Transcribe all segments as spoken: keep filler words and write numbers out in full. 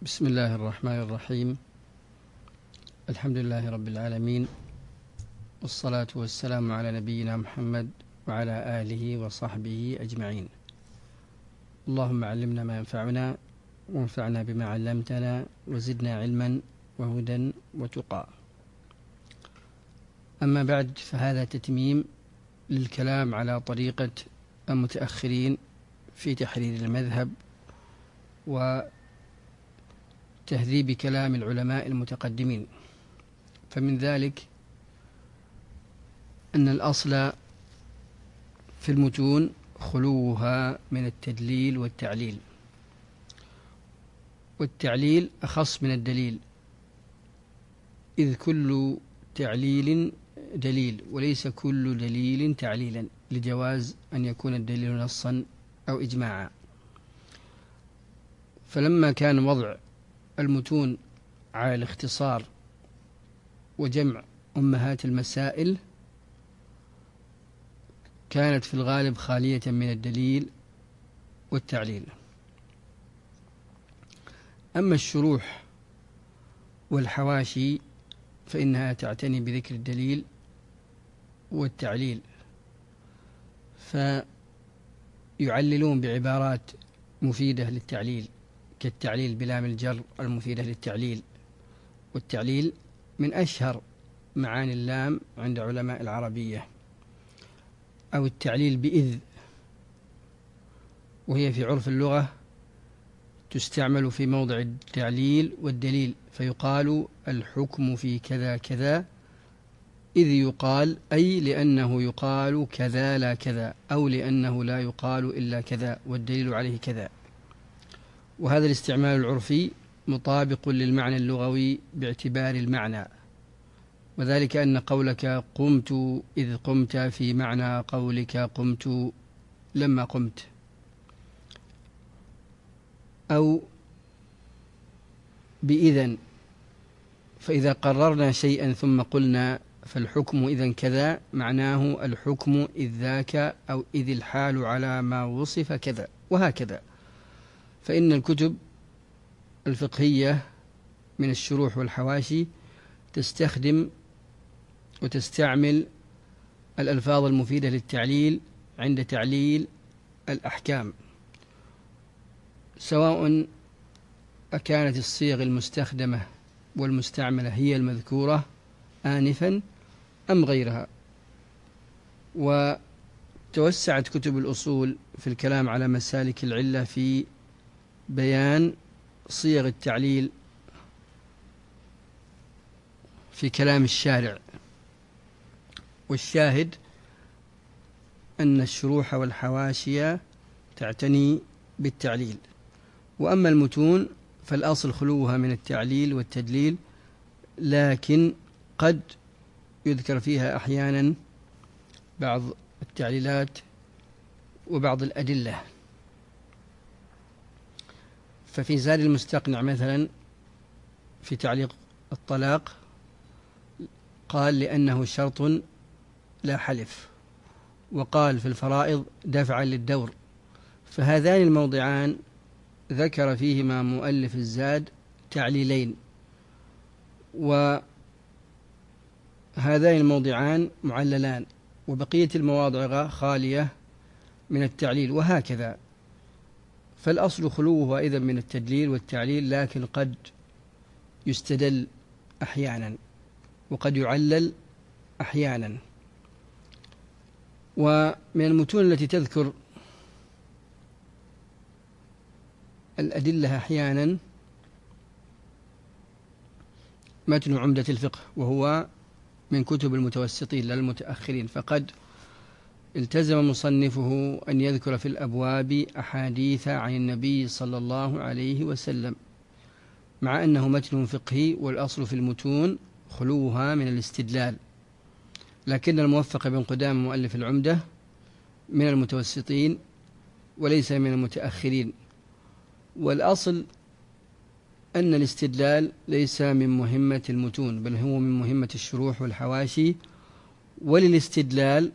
بسم الله الرحمن الرحيم. الحمد لله رب العالمين، والصلاة والسلام على نبينا محمد وعلى آله وصحبه أجمعين. اللهم علمنا ما ينفعنا وانفعنا بما علمتنا وزدنا علما وهدى وتقى. أما بعد، فهذا تتميم للكلام على طريقة المتأخرين في تحرير المذهب وتهذيب كلام العلماء المتقدمين. فمن ذلك أن الأصل في المتون خلوها من التدليل والتعليل، والتعليل أخص من الدليل، إذ كل تعليل دليل وليس كل دليل تعليلا، لجواز أن يكون الدليل نصا أو إجماعا. فلما كان وضع المتون على الاختصار وجمع أمهات المسائل، كانت في الغالب خالية من الدليل والتعليل. أما الشروح والحواشي فإنها تعتني بذكر الدليل والتعليل، فيعللون بعبارات مفيدة للتعليل، كالتعليل بلام الجر المفيدة للتعليل، والتعليل من أشهر معاني اللام عند علماء العربية، أو التعليل بإذ، وهي في عرف اللغة تستعمل في موضع التعليل والدليل، فيقال الحكم في كذا كذا، إذ يقال أي لأنه يقال كذا لا كذا، أو لأنه لا يقال إلا كذا والدليل عليه كذا. وهذا الاستعمال العرفي مطابق للمعنى اللغوي باعتبار المعنى، وذلك أن قولك قمت إذ قمت في معنى قولك قمت لما قمت، أو بإذن، فإذا قررنا شيئا ثم قلنا فالحكم إذن كذا، معناه الحكم إذ ذاك، أو إذ الحال على ما وصف كذا، وهكذا. فإن الكتب الفقهية من الشروح والحواشي تستخدم وتستعمل الألفاظ المفيدة للتعليل عند تعليل الأحكام، سواء أكانت الصيغ المستخدمة والمستعملة هي المذكورة آنفا أم غيرها. وتوسعت كتب الأصول في الكلام على مسالك العلة في بيان صيغ التعليل في كلام الشارع، والشاهد أن الشروح والحواشي تعتني بالتعليل. وأما المتون فالأصل خلوها من التعليل والتدليل، لكن قد يذكر فيها أحيانا بعض التعليلات وبعض الأدلة. ففي زاد المستقنع مثلا في تعليق الطلاق قال لأنه شرط لا حلف، وقال في الفرائض دفعا للدور. فهذان الموضعان ذكر فيهما مؤلف الزاد تعليلين، وهذان الموضعان معللان، وبقية المواضع خالية من التعليل، وهكذا. فالأصل خلوه أيضا من التدليل والتعليل، لكن قد يستدل أحيانا وقد يعلل أحيانا. ومن المتون التي تذكر الأدلة أحيانا متن عمدة الفقه، وهو من كتب المتوسطين للمتأخرين، فقد التزم مصنفه أن يذكر في الأبواب أحاديث عن النبي صلى الله عليه وسلم، مع أنه متن فقهي، والأصل في المتون خلوها من الاستدلال. لكن الموفق بن قدامة مؤلف العمدة من المتوسطين وليس من المتأخرين، والأصل أن الاستدلال ليس من مهمة المتون، بل هو من مهمة الشروح والحواشي، وللاستدلال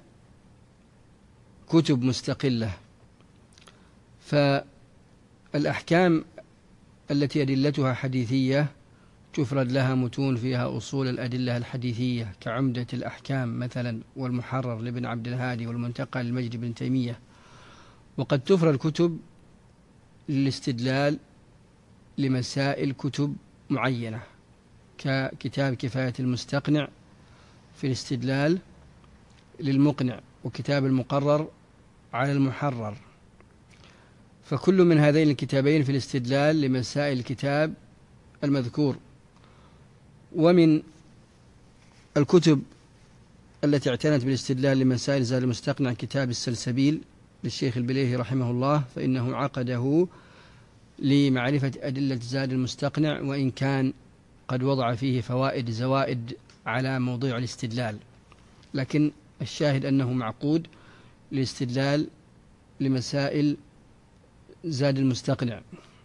كتب مستقلة. فالأحكام التي أدلتها حديثية تفرد لها متون فيها أصول الأدلة الحديثية كعمدة الأحكام مثلا، والمحرر لابن عبد الهادي، والمنتقى للمجد بن تيمية. وقد تفرد كتب للاستدلال لمسائل كتب معينة ككتاب كفاية المستقنع في الاستدلال للمقنع، وكتاب المقرر على المحرر. فكل من هذين الكتابين في الاستدلال لمسائل الكتاب المذكور. ومن الكتب التي اعتنت بالاستدلال لمسائل زاد المستقنع كتاب السلسبيل للشيخ البليهي رحمه الله، فإنه عقده لمعرفة أدلة زاد المستقنع، وإن كان قد وضع فيه فوائد زوائد على موضوع الاستدلال، لكن الشاهد أنه معقود للاستدلال لمسائل زاد المستقنع.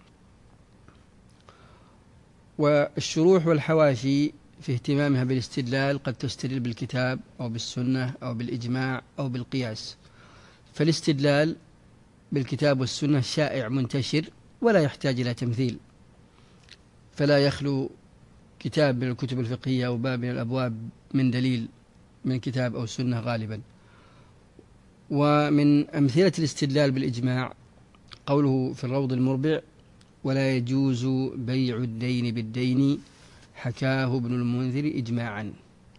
والشروح والحواشي في اهتمامها بالاستدلال قد تستدل بالكتاب أو بالسنة أو بالإجماع أو بالقياس. فالاستدلال بالكتاب والسنة شائع منتشر ولا يحتاج إلى تمثيل، فلا يخلو كتاب من الكتب الفقهية أو باب من الأبواب من دليل من كتاب أو سنة غالبا. ومن أمثلة الاستدلال بالإجماع قوله في الروض المربع: ولا يجوز بيع الدين بالدين حكاه ابن المنذر إجماعا.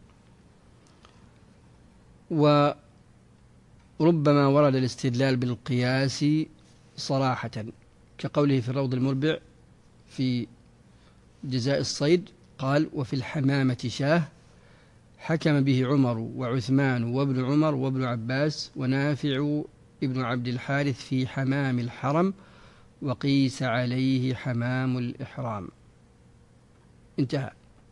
وربما ورد الاستدلال بالقياس صراحة كقوله في الروض المربع في جزاء الصيد قال: وفي الحمامة شاه حكم به عمر وعثمان وابن عمر وابن عباس ونافع ابن عبد الحارث في حمام الحرم وقيس عليه حمام الإحرام. انتهى.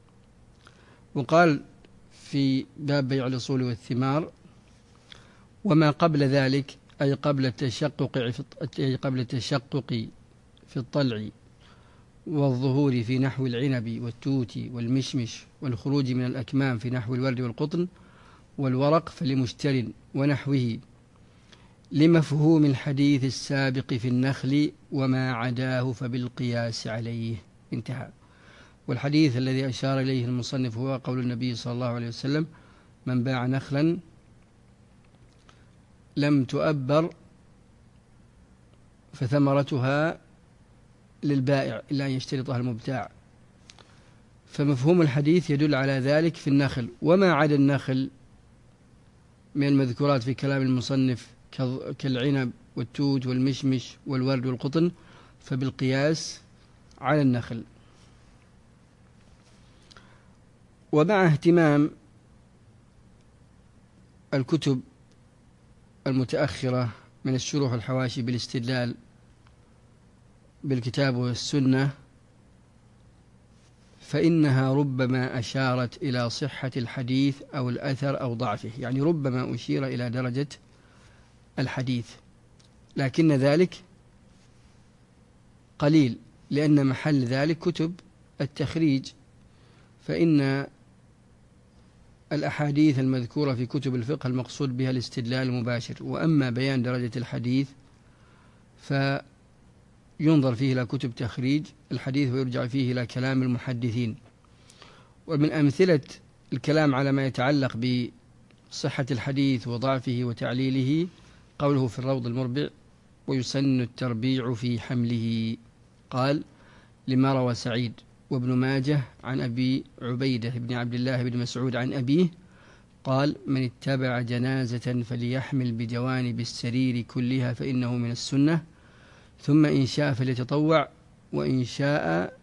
وقال في باب بيع الأصول والثمار: وما قبل ذلك أي قبل التشقق أي قبل التشقق في الطلع والظهور في نحو العنب والتوت والمشمش والخروج من الأكمام في نحو الورد والقطن والورق فلمشتر ونحوه لمفهوم الحديث السابق في النخل وما عداه فبالقياس عليه. انتهى. والحديث الذي أشار إليه المصنف هو قول النبي صلى الله عليه وسلم: من باع نخلا لم تؤبر فثمرتها للبائع إلا أن يشترطها المبتاع. فمفهوم الحديث يدل على ذلك في النخل، وما عدا النخل من المذكورات في كلام المصنف كالعنب والتوت والمشمش والورد والقطن فبالقياس على النخل. ومع اهتمام الكتب المتأخرة من الشروح والحواشي بالاستدلال بالكتاب والسنة، فإنها ربما أشارت إلى صحة الحديث أو الأثر أو ضعفه، يعني ربما أشير إلى درجة الحديث، لكن ذلك قليل، لأن محل ذلك كتب التخريج، فإن الأحاديث المذكورة في كتب الفقه المقصود بها الاستدلال المباشر. وأما بيان درجة الحديث فينظر فيه إلى كتب تخريج الحديث ويرجع فيه إلى كلام المحدثين. ومن أمثلة الكلام على ما يتعلق بصحة الحديث وضعفه وتعليله قوله في الروض المربع: ويسن التربيع في حمله. قال: لما روى سعيد وابن ماجه عن أبي عبيدة بن عبد الله بن مسعود عن أبيه قال: من اتبع جنازة فليحمل بجوانب السرير كلها فإنه من السنة، ثم إن شاء فليتطوع وإن شاء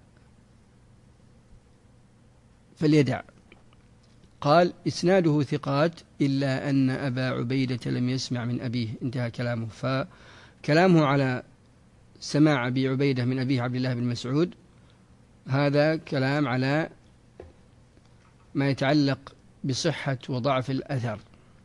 فليدع. قال: إسناده ثقات إلا أن أبا عبيدة لم يسمع من أبيه. انتهى كلامه. فكلامه على سماع أبي عبيدة من أبيه عبد الله بن مسعود هذا كلام على ما يتعلق بصحة وضعف الأثر،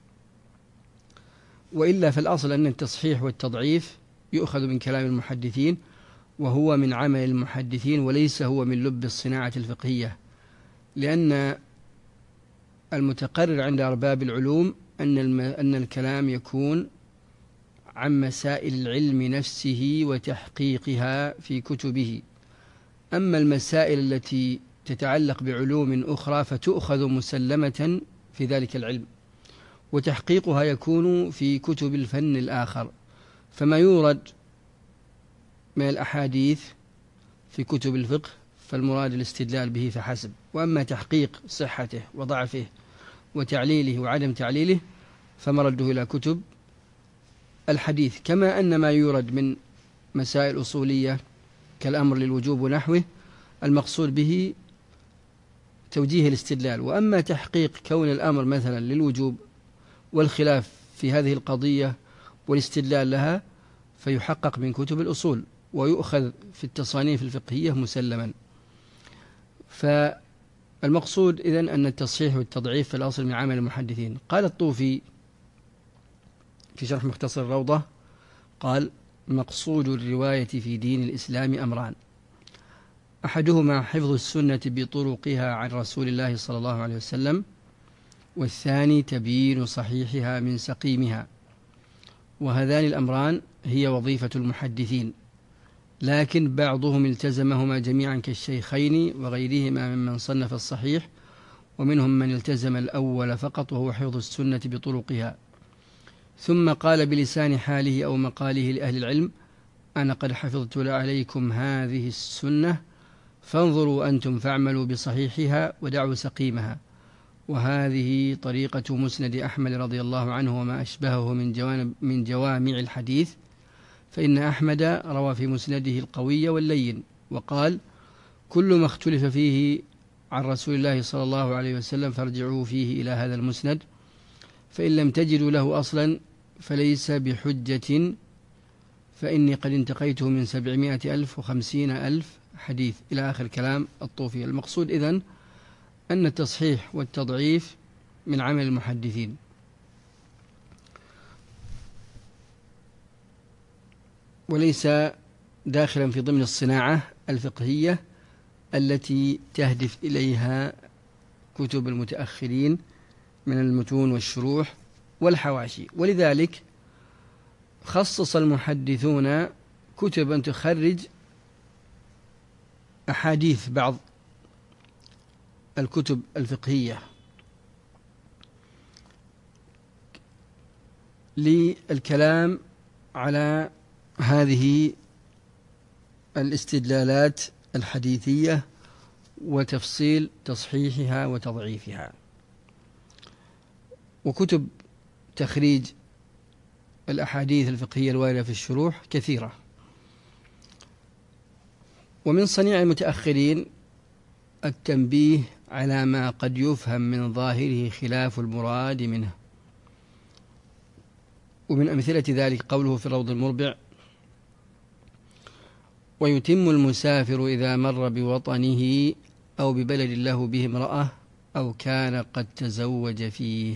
وإلا فالأصل أن التصحيح والتضعيف يؤخذ من كلام المحدثين، وهو من عمل المحدثين وليس هو من لب الصناعة الفقهية، لأن المتقرر عند أرباب العلوم أن الم... أن الكلام يكون عن مسائل العلم نفسه وتحقيقها في كتبه، أما المسائل التي تتعلق بعلوم أخرى فتؤخذ مسلمة في ذلك العلم، وتحقيقها يكون في كتب الفن الآخر. فما يورد من الأحاديث في كتب الفقه فالمراد الاستدلال به فحسب، وأما تحقيق صحته وضعفه وتعليله وعدم تعليله فمرده إلى كتب الحديث. كما أن ما يورد من مسائل أصولية كالأمر للوجوب ونحوه المقصود به توجيه الاستدلال، وأما تحقيق كون الأمر مثلا للوجوب والخلاف في هذه القضية والاستدلال لها فيحقق من كتب الأصول ويؤخذ في التصانيف الفقهية مسلما. فالمقصود إذن أن التصحيح والتضعيف في الأصل من عمل المحدثين. قال الطوفي في شرح مختصر الروضة قال: مقصود الرواية في دين الإسلام أمران: أحدهما حفظ السنة بطرقها عن رسول الله صلى الله عليه وسلم، والثاني تبيين صحيحها من سقيمها. وهذان الأمران هي وظيفة المحدثين، لكن بعضهم التزمهما جميعا كالشيخين وغيرهما ممن صنف الصحيح، ومنهم من التزم الأول فقط وهو حفظ السنة بطرقها. ثم قال بلسان حاله أو مقاله لأهل العلم: أنا قد حفظت عليكم هذه السنة فانظروا أنتم فاعملوا بصحيحها ودعوا سقيمها. وهذه طريقة مسند أحمد رضي الله عنه وما أشبهه من, جوانب من جوامع الحديث، فإن أحمد روى في مسنده القوي واللين، وقال: كل ما اختلف فيه عن رسول الله صلى الله عليه وسلم فارجعوا فيه إلى هذا المسند، فإن لم تجدوا له أصلا فليس بحجة، فإني قد انتقيته من سبعمائة ألف وخمسين ألف حديث، إلى آخر كلام الطوفي. المقصود إذن أن التصحيح والتضعيف من عمل المحدثين. وليس داخلا في ضمن الصناعة الفقهية التي تهدف إليها كتب المتأخرين من المتون والشروح والحواشي. ولذلك خصص المحدثون كتبا تخرج أحاديث بعض الكتب الفقهية للكلام على هذه الاستدلالات الحديثية وتفصيل تصحيحها وتضعيفها. وكتب تخريج الأحاديث الفقهية الواردة في الشروح كثيرة. ومن صنيع المتأخرين التنبيه على ما قد يفهم من ظاهره خلاف المراد منه. ومن أمثلة ذلك قوله في الروض المربع: ويتم المسافر إذا مر بوطنه أو ببلد له به امرأة أو كان قد تزوج فيه.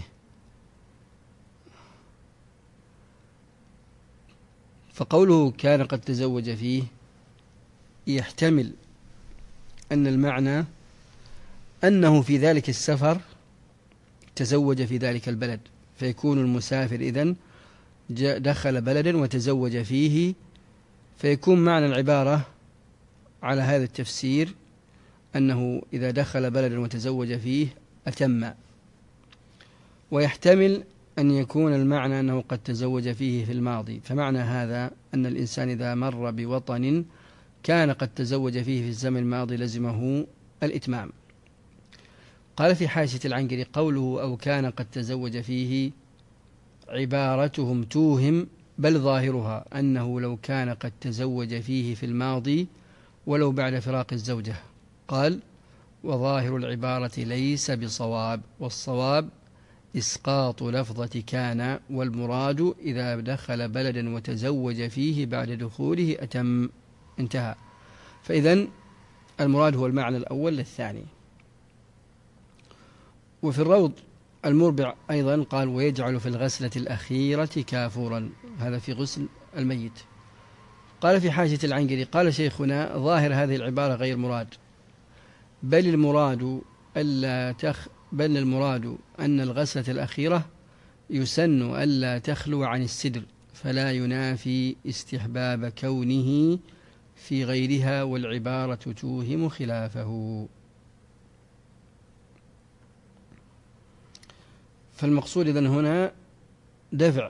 فقوله كان قد تزوج فيه يحتمل أن المعنى أنه في ذلك السفر تزوج في ذلك البلد، فيكون المسافر إذن دخل بلدا وتزوج فيه، فيكون معنى العبارة على هذا التفسير أنه إذا دخل بلدا وتزوج فيه أتم. ويحتمل أن يكون المعنى أنه قد تزوج فيه في الماضي، فمعنى هذا أن الإنسان إذا مر بوطن كان قد تزوج فيه في الزمن الماضي لزمه الإتمام. قال في حاشية العنقري: قوله أو كان قد تزوج فيه عبارتهم توهم، بل ظاهرها أنه لو كان قد تزوج فيه في الماضي ولو بعد فراق الزوجة. قال: وظاهر العبارة ليس بصواب، والصواب إسقاط لفظة كان، والمراد إذا دخل بلدا وتزوج فيه بعد دخوله أتم. انتهى. فإذن المراد هو المعنى الأول للثاني. وفي الروض المربع أيضا قال: ويجعل في الغسلة الأخيرة كافورا، هذا في غسل الميت. قال في حاشية العنقري: قال شيخنا: ظاهر هذه العبارة غير مراد، بل المراد ألا تخ بل المراد أن الغسلة الأخيرة يسن ألا تخلو عن السدر، فلا ينافي استحباب كونه في غيرها والعبارة توهم خلافه. فالمقصود إذن هنا دفع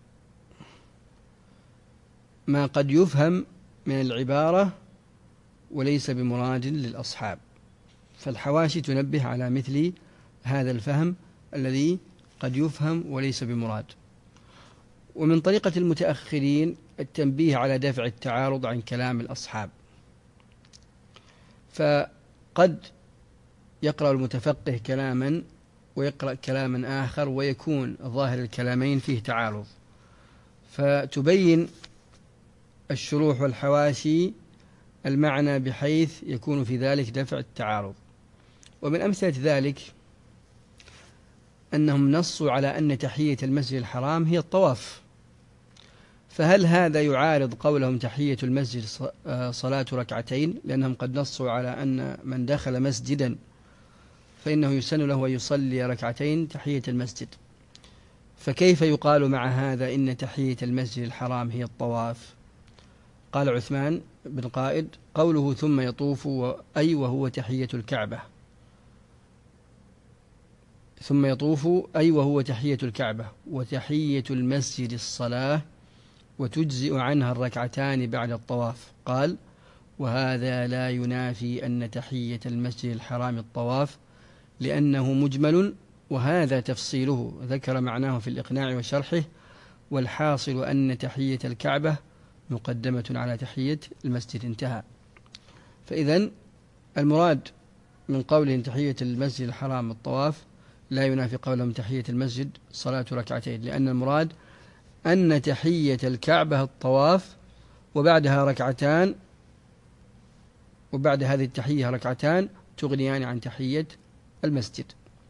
ما قد يفهم من العبارة وليس بمراد للأصحاب، فالحواشي تنبه على مثل هذا الفهم الذي قد يفهم وليس بمراد. ومن طريقة المتأخرين التنبيه على دفع التعارض عن كلام الأصحاب، فقد يقرأ المتفقه كلاما ويقرأ كلاما آخر ويكون ظاهر الكلامين فيه تعارض، فتبين الشروح والحواشي المعنى بحيث يكون في ذلك دفع التعارض. ومن أمثلة ذلك أنهم نصوا على أن تحية المسجد الحرام هي الطواف، فهل هذا يعارض قولهم تحية المسجد صلاة ركعتين؟ لأنهم قد نصوا على أن من دخل مسجدا فإنه يسن له أن يصلي ركعتين تحية المسجد، فكيف يقال مع هذا إن تحية المسجد الحرام هي الطواف؟ قال عثمان بن قائد: قوله ثم يطوف أي وهو تحية الكعبة، ثم يطوف أي وهو تحية الكعبة، وتحية المسجد الصلاة وتجزئ عنها الركعتان بعد الطواف. قال: وهذا لا ينافي أن تحية المسجد الحرام الطواف لأنه مجمل، وهذا تفصيله ذكر معناه في الإقناع وشرحه، والحاصل أن تحية الكعبة مقدمة على تحية المسجد. انتهى. فإذن المراد من قولهم تحية المسجد الحرام الطواف لا ينافي قولهم تحية المسجد صلاة ركعتين، لأن المراد أن تحية الكعبة الطواف وبعدها ركعتان، وبعد هذه التحية ركعتان تغنيان عن تحية المسجد.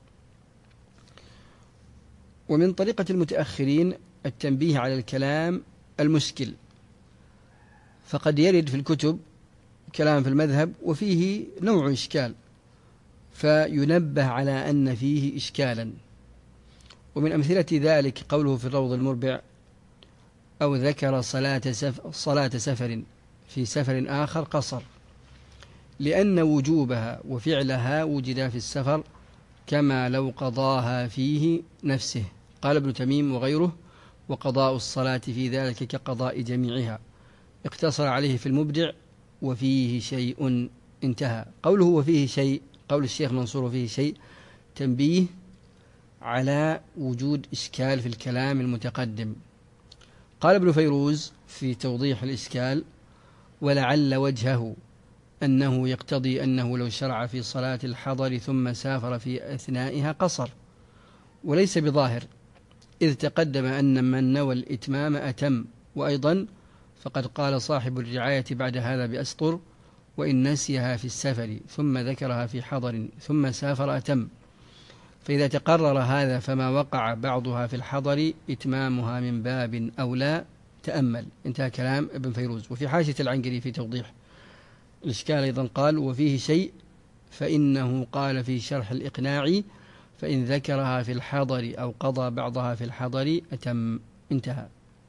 ومن طريقة المتأخرين التنبيه على الكلام المشكل، فقد يرد في الكتب كلام في المذهب وفيه نوع إشكال، فينبه على أن فيه إشكالا. ومن أمثلة ذلك قوله في الروض المربع: أو ذكر صلاة سفر, صلاة سفر في سفر آخر قصر، لأن وجوبها وفعلها وجدا في السفر كما لو قضاها فيه نفسه. قال ابن تميم وغيره: وقضاء الصلاة في ذلك كقضاء جميعها. اقتصر عليه في المبدع: وفيه شيء. انتهى. قوله وفيه شيء، قول الشيخ منصور وفيه شيء، تنبيه على وجود إشكال في الكلام المتقدم. قال ابن فيروز في توضيح الإشكال: ولعل وجهه أنه يقتضي أنه لو شرع في صلاة الحضر ثم سافر في أثنائها قصر، وليس بظاهر، إذ تقدم أن من نوى الإتمام أتم. وأيضا فقد قال صاحب الرعاية بعد هذا بأسطر: وإن نسيها في السفر ثم ذكرها في حضر ثم سافر أتم. فإذا تقرر هذا فما وقع بعضها في الحضر إتمامها من باب أولى. تأمل. انتهى كلام ابن فيروز. وفي حاشية العنقري في توضيح الإشكال أيضا قال: وفيه شيء فإنه قال في شرح الإقناع: فإن ذكرها في الحضر أو قضى بعضها في الحضر أتم. انتهى.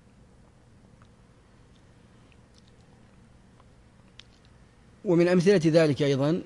ومن أمثلة ذلك أيضا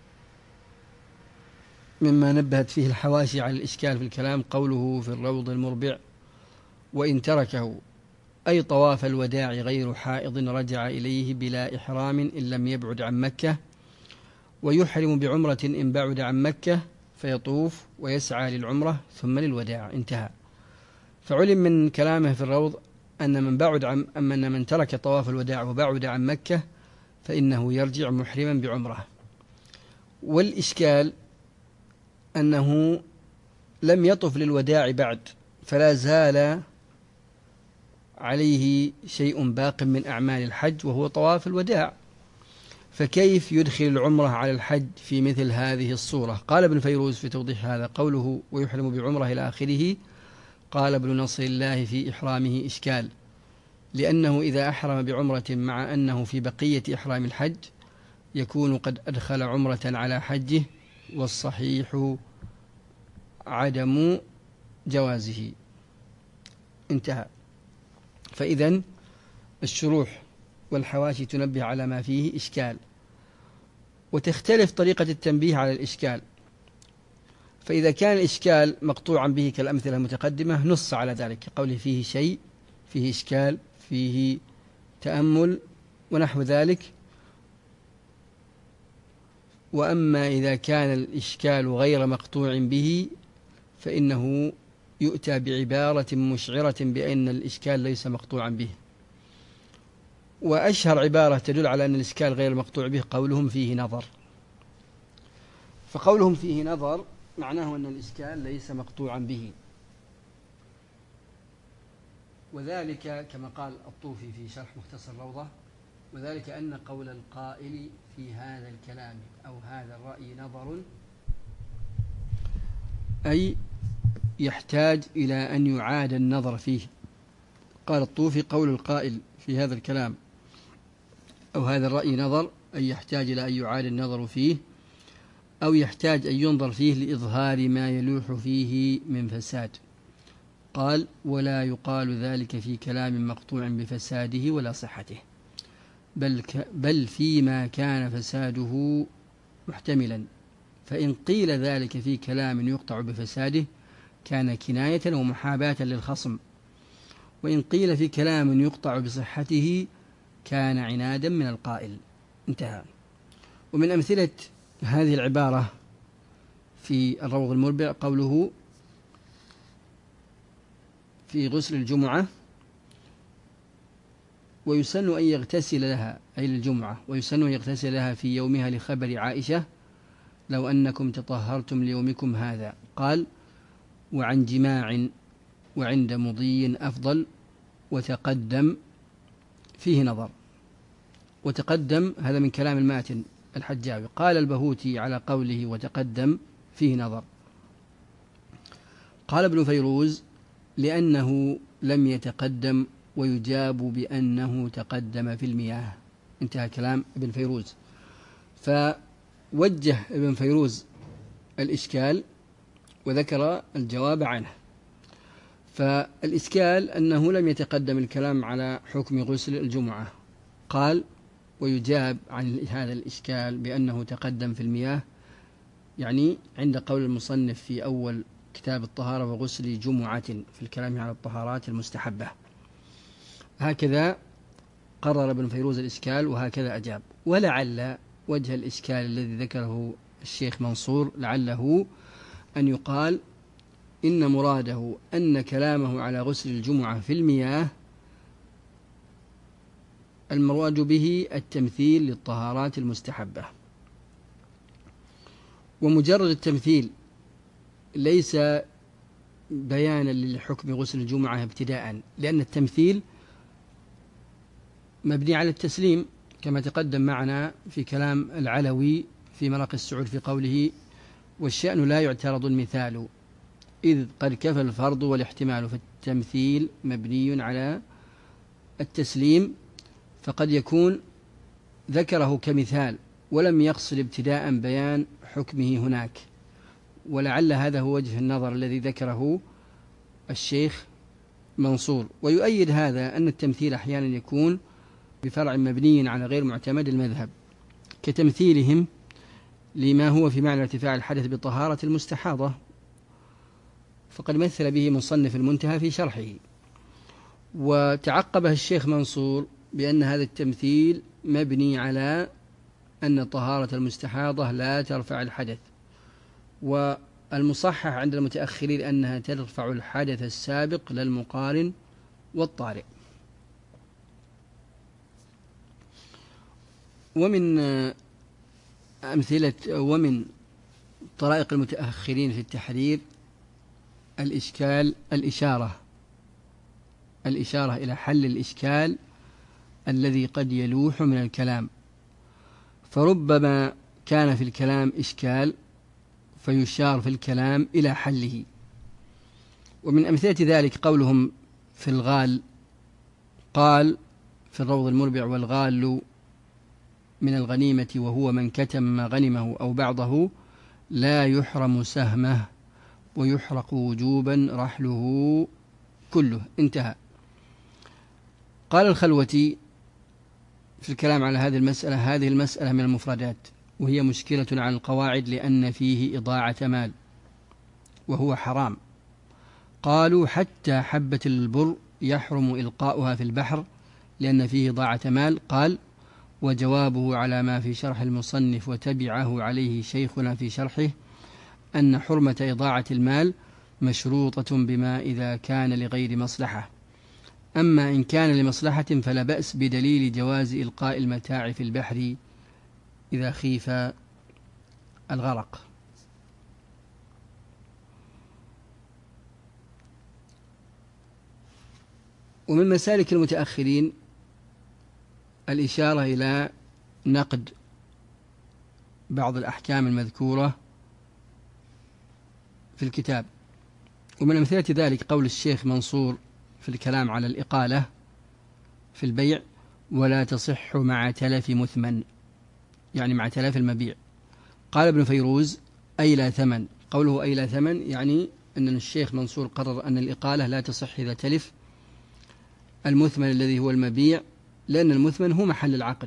مما نبهت فيه الحواشي على الإشكال في الكلام قوله في الروض المربع: وإن تركه أي طواف الوداع غير حائض رجع إليه بلا إحرام إن لم يبعد عن مكة، ويحرم بعمرة إن بعد عن مكة، فيطوف ويسعى للعمرة ثم للوداع. انتهى. فعلم من كلامه في الروض أن من بعد عن أن من ترك طواف الوداع وبعد عن مكة فإنه يرجع محرما بعمرة. والإشكال أنه لم يطف للوداع بعد، فلا زال عليه شيء باق من أعمال الحج وهو طواف الوداع، فكيف يدخل العمرة على الحج في مثل هذه الصورة؟ قال ابن فيروز في توضيح هذا: قوله ويحرم بعمرة إلى آخره، قال ابن نصر الله في إحرامه إشكال، لأنه إذا أحرم بعمرة مع أنه في بقية إحرام الحج يكون قد أدخل عمرة على حجه، والصحيح عدم جوازه. انتهى. فإذن الشروح والحواشي تنبه على ما فيه إشكال، وتختلف طريقة التنبيه على الإشكال. فإذا كان الإشكال مقطوعا به كالأمثلة المتقدمة نص على ذلك، كقوله فيه شيء، فيه إشكال، فيه تأمل ونحو ذلك. وأما إذا كان الإشكال غير مقطوع به فإنه يؤتى بعبارة مشعرة بأن الإشكال ليس مقطوعا به. وأشهر عبارة تدل على أن الإشكال غير مقطوع به قولهم فيه نظر. فقولهم فيه نظر معناه أن الإشكال ليس مقطوعا به، وذلك كما قال الطوفي في شرح مختصر روضة: وذلك أن قول القائل في هذا الكلام أو هذا الرأي نظر، أي يحتاج إلى أن يعاد النظر فيه. قال الطوفي: قول القائل في هذا الكلام أو هذا الرأي نظر، أي يحتاج إلى أن يعاد النظر فيه، أو يحتاج أن ينظر فيه لإظهار ما يلوح فيه من فساد. قال: ولا يقال ذلك في كلام مقطوع بفساده ولا صحته، بل, ك بل فيما كان فساده محتملا. فإن قيل ذلك في كلام يقطع بفساده كان كناية ومحاباة للخصم، وإن قيل في كلام يقطع بصحته كان عنادا من القائل. انتهى. ومن أمثلة هذه العبارة في الروض المربع قوله في غسل الجمعة: ويسن أن يغتسل لها، أي للجمعة، ويسن أن يغتسل لها في يومها لخبر عائشة: لو أنكم تطهرتم ليومكم هذا. قال: وعن جماع وعند مضي أفضل، وتقدم فيه نظر. وتقدم هذا من كلام الماتن الحجاوي. قال البهوتي على قوله وتقدم فيه نظر: قال ابن فيروز: لأنه لم يتقدم، ويجاب بأنه تقدم في المياه. انتهى كلام ابن فيروز. فوجه ابن فيروز الإشكال وذكر الجواب عنه. فالإشكال أنه لم يتقدم الكلام على حكم غسل الجمعة. قال: ويجاب عن هذا الإشكال بأنه تقدم في المياه، يعني عند قول المصنف في أول كتاب الطهارة: وغسل جمعة، في الكلام على الطهارات المستحبة. هكذا قرر ابن فيروز الإشكال وهكذا أجاب. ولعل وجه الإشكال الذي ذكره الشيخ منصور لعله أن يقال إن مراده أن كلامه على غسل الجمعة في المياه المراد به التمثيل للطهارات المستحبة، ومجرد التمثيل ليس بيانا لحكم غسل الجمعة ابتداء، لأن التمثيل مبني على التسليم كما تقدم معنا في كلام العلوي في مراقي السعود في قوله: والشأن لا يعترض المثال إذ قد كفى الفرض والاحتمال. فالتمثيل مبني على التسليم، فقد يكون ذكره كمثال ولم يقصد ابتداء بيان حكمه هناك. ولعل هذا هو وجه النظر الذي ذكره الشيخ منصور. ويؤيد هذا أن التمثيل أحيانا يكون بفرع مبني على غير معتمد المذهب، كتمثيلهم لما هو في معنى ارتفاع الحدث بطهارة المستحاضة، فقد مثل به مصنف المنتهى في شرحه. وتعقبه الشيخ منصور بأن هذا التمثيل مبني على أن طهارة المستحاضة لا ترفع الحدث، والمصحح عند المتأخرين أنها ترفع الحدث السابق للمقارن والطارئ. ومن أمثلة ومن طرائق المتأخرين في التحرير الإشكال الإشارة الإشارة إلى حل الإشكال الذي قد يلوح من الكلام، فربما كان في الكلام إشكال فيشار في الكلام إلى حله. ومن أمثلة ذلك قولهم في الغال: قال في الروض المربع: والغال من الغنيمة وهو من كتم ما غنمه أو بعضه لا يحرم سهمه ويحرق وجوبا رحله كله. انتهى. قال الخلوتي: في الكلام على هذه المسألة. هذه المسألة من المفردات، وهي مشكلة على القواعد لأن فيه إضاعة مال وهو حرام. قالوا حتى حبة البر يحرم إلقاؤها في البحر لأن فيه إضاعة مال. قال: وجوابه على ما في شرح المصنف وتبعه عليه شيخنا في شرحه أن حرمة إضاعة المال مشروطة بما إذا كان لغير مصلحة، أما إن كان لمصلحة فلا بأس بدليل جواز إلقاء المتاع في البحر إذا خيف الغرق. ومن مسالك المتأخرين الإشارة إلى نقد بعض الأحكام المذكورة في الكتاب. ومن أمثلة ذلك قول الشيخ منصور في الكلام على الإقالة في البيع: ولا تصح مع تلف مثمن، يعني مع تلف المبيع. قال ابن فيروز: أي لا ثمن. قوله أي لا ثمن يعني أن الشيخ منصور قرر أن الإقالة لا تصح إذا تلف المثمن الذي هو المبيع، لأن المثمن هو محل العقد.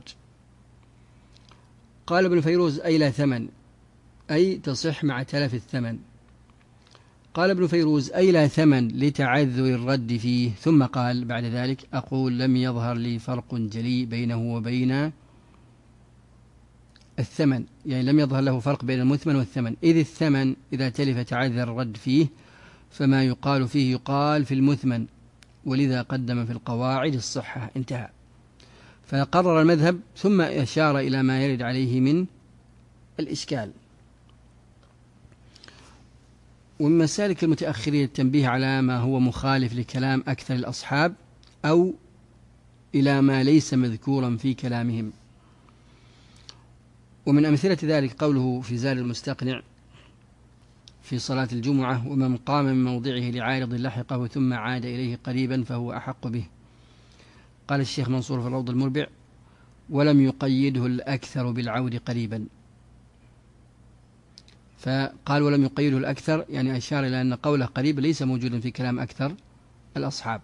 قال ابن فيروز: أي لا ثمن، أي تصح مع تلف الثمن. قال ابن فيروز: أي لا ثمن لتعذر الرد فيه. ثم قال بعد ذلك: أقول لم يظهر لي فرق جلي بينه وبين الثمن، يعني لم يظهر له فرق بين المثمن والثمن، إذ الثمن إذا تلف تعذر الرد فيه، فما يقال فيه يقال في المثمن، ولذا قدم في القواعد الصحة. انتهى. فقرر المذهب ثم أشار إلى ما يرد عليه من الإشكال. ومن مسالك المتأخرين التنبيه على ما هو مخالف لكلام أكثر الأصحاب أو إلى ما ليس مذكورا في كلامهم. ومن أمثلة ذلك قوله في زاد المستقنع في صلاة الجمعة: ومن قام من موضعه لعارض لحقه ثم عاد إليه قريبا فهو أحق به. قال الشيخ منصور في الروض المربع: ولم يقيده الأكثر بالعود قريبا. فقال ولم يقيده الأكثر، يعني أشار إلى أن قوله قريب ليس موجودا في كلام أكثر الأصحاب.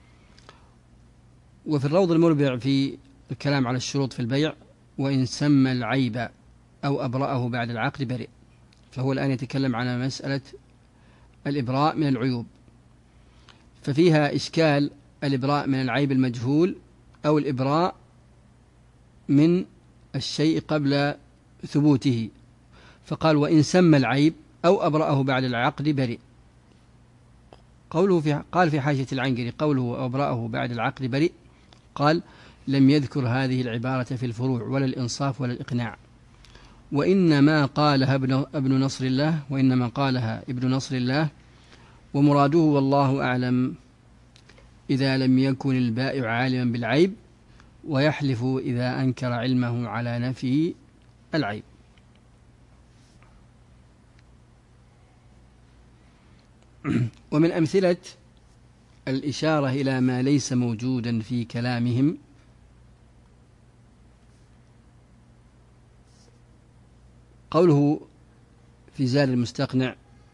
وفي الروض المربع في الكلام على الشروط في البيع: وإن سمى العيب أو أبرأه بعد العقد برئ. فهو الآن يتكلم عن مسألة الإبراء من العيوب، ففيها إشكال: الإبراء من العيب المجهول أو الإبراء من الشيء قبل ثبوته. فقال: وإن سمى العيب أو أبرأه بعد العقد برئ. قوله في قال في حاشية العنقري: قوله أبرأه بعد العقد برئ، قال: لم يذكر هذه العبارة في الفروع ولا الإنصاف ولا الإقناع، وإنما قالها ابن, ابن نصر الله وإنما قالها ابن نصر الله، ومراده والله أعلم إذا لم يكن البائع عالما بالعيب، ويحلف إذا أنكر علمه على نفي العيب. ومن أمثلة الإشارة إلى ما ليس موجودا في كلامهم قوله في زاد المستقنع: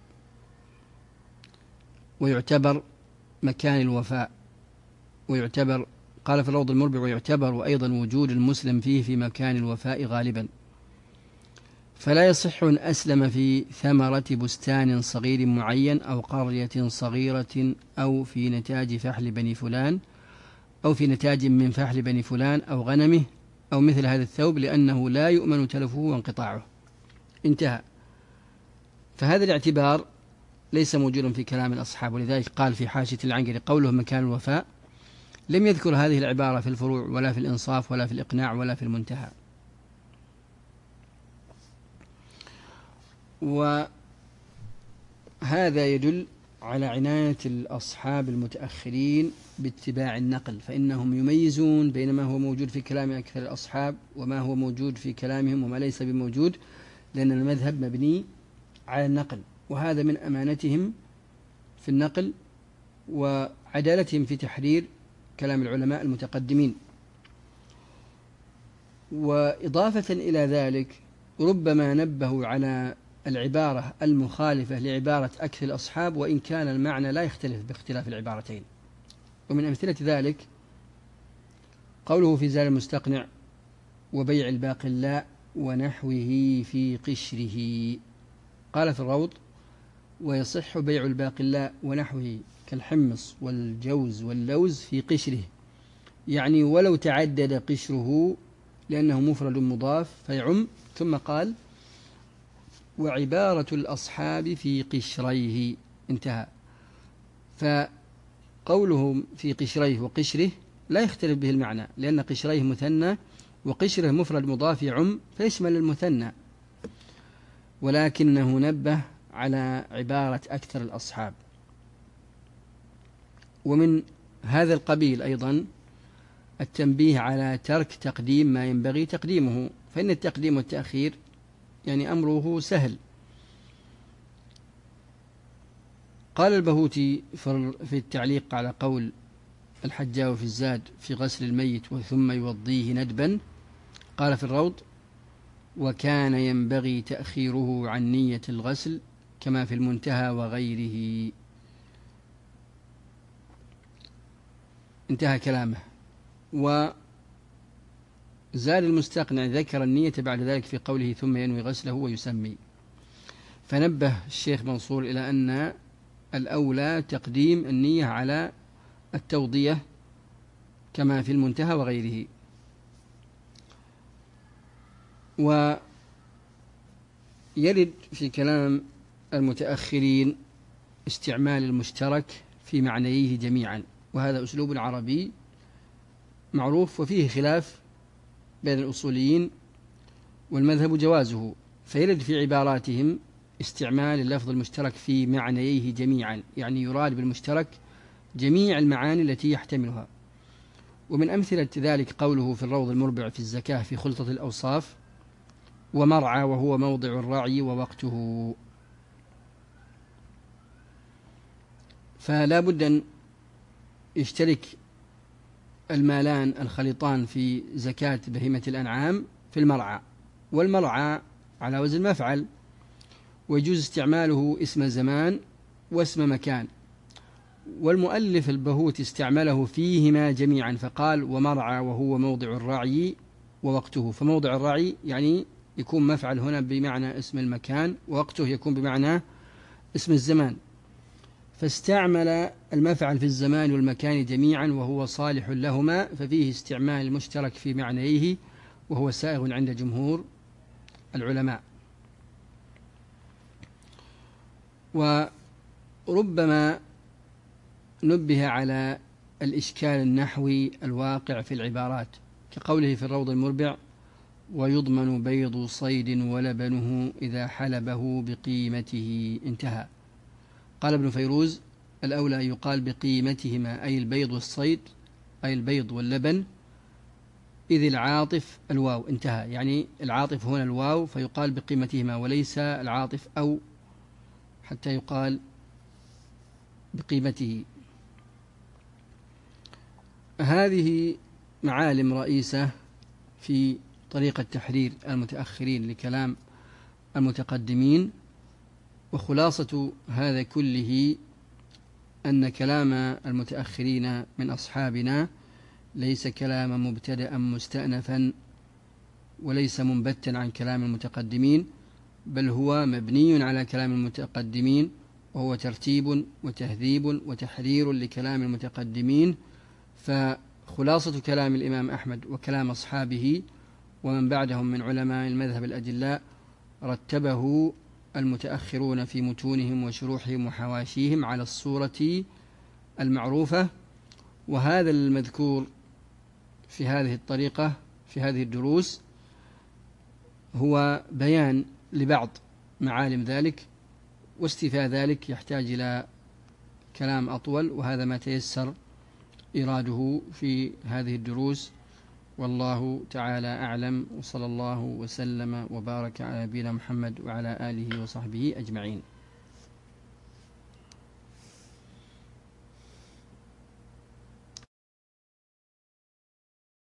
ويعتبر مكان الوفاء، ويعتبر قال في الروض المربع: ويعتبر أيضا وجود المسلم فيه في مكان الوفاء غالبا، فلا يصح أن أسلم في ثمرة بستان صغير معين أو قرية صغيرة أو في نتاج فحل بني فلان أو في نتاج من فحل بني فلان أو غنمه أو مثل هذا الثوب، لأنه لا يؤمن تلفه وانقطاعه. انتهى. فهذا الاعتبار ليس موجودا في كلام الأصحاب، ولذلك قال في حاشية العنقري: قوله مكان الوفاء لم يذكر هذه العبارة في الفروع ولا في الإنصاف ولا في الإقناع ولا في المنتهى. وهذا يدل على عناية الأصحاب المتأخرين باتباع النقل، فإنهم يميزون بين ما هو موجود في كلام أكثر الأصحاب وما هو موجود في كلامهم وما ليس بموجود، لأن المذهب مبني على النقل، وهذا من أمانتهم في النقل وعدالتهم في تحرير كلام العلماء المتقدمين. وإضافة إلى ذلك ربما نبهوا على العبارة المخالفة لعبارة أكثر الأصحاب وإن كان المعنى لا يختلف باختلاف العبارتين. ومن أمثلة ذلك قوله في زاد المستقنع: وبيع الباقلاء ونحوه في قشره. قال في الروض: ويصح بيع الباقلاء ونحوه كالحمص والجوز واللوز في قشره، يعني ولو تعدد قشره لأنه مفرد مضاف فيعم. ثم قال: وعبارة الأصحاب في قشريه، انتهى. فقوله في قشريه وقشره لا يختلف به المعنى، لأن قشريه مثنى وقشره مفرد مضاف يعم فيشمل المثنى، ولكنه نبه على عبارة أكثر الأصحاب. ومن هذا القبيل أيضا التنبيه على ترك تقديم ما ينبغي تقديمه، فإن التقديم والتأخير يعني أمره سهل. قال البهوتي في التعليق على قول الحجاوي في الزاد في غسل الميت ثم يوضيه ندبا، قال في الروض: وكان ينبغي تأخيره عن نية الغسل كما في المنتهى وغيره. انتهى كلامه. وزاد المستقنع ذكر النية بعد ذلك في قوله: ثم ينوي غسله ويسمي. فنبه الشيخ منصور إلى أن الأولى تقديم النية على التوضية كما في المنتهى وغيره. ويرد في كلام المتأخرين استعمال المشترك في معنيه جميعا، وهذا أسلوب عربي معروف وفيه خلاف بين الأصوليين، والمذهب جوازه. فيرد في عباراتهم استعمال اللفظ المشترك في معنيه جميعا، يعني يراد بالمشترك جميع المعاني التي يحتملها. ومن أمثلة ذلك قوله في الروض المربع في الزكاة في خلطة الأوصاف: ومرعى وهو موضع الرعي ووقته. فلا بد أن يشترك المالان الخليطان في زكاة بهيمة الأنعام في المرعى، والمرعى على وزن مفعل، ويجوز استعماله اسم زمان واسم مكان. والمؤلف البهوت استعمله فيهما جميعا فقال: ومرعى وهو موضع الرعي ووقته. فموضع الرعي يعني يكون مفعل هنا بمعنى اسم المكان، ووقته يكون بمعنى اسم الزمان، فاستعمل المفعل في الزمان والمكان جميعا وهو صالح لهما، ففيه استعمال المشترك في معنيه وهو سائغ عند جمهور العلماء. وربما نبه على الإشكال النحوي الواقع في العبارات، كقوله في الروض المربع: ويضمن بيض صيد ولبنه إذا حلبه بقيمته. انتهى. قال ابن فيروز: الأولى يقال بقيمتهما، أي البيض والصيد، أي البيض واللبن، إذ العاطف الواو. انتهى، يعني العاطف هنا الواو فيقال بقيمتهما، وليس العاطف أو حتى يقال بقيمته. هذه معالم رئيسة في طريقة تحرير المتأخرين لكلام المتقدمين. وخلاصة هذا كله أن كلام المتأخرين من أصحابنا ليس كلاما مبتدأ مستأنفا، وليس منبتا عن كلام المتقدمين، بل هو مبني على كلام المتقدمين، وهو ترتيب وتهذيب وتحرير لكلام المتقدمين. فخلاصة كلام الإمام أحمد وكلام أصحابه ومن بعدهم من علماء المذهب الأجلاء رتبه المتأخرون في متونهم وشروحهم وحواشيهم على الصورة المعروفة. وهذا المذكور في هذه الطريقة في هذه الدروس هو بيان لبعض معالم ذلك، واستيفاء ذلك يحتاج إلى كلام أطول، وهذا ما تيسر إراده في هذه الدروس. والله تعالى أعلم، وصلى الله وسلم وبارك على نبينا محمد وعلى آله وصحبه أجمعين.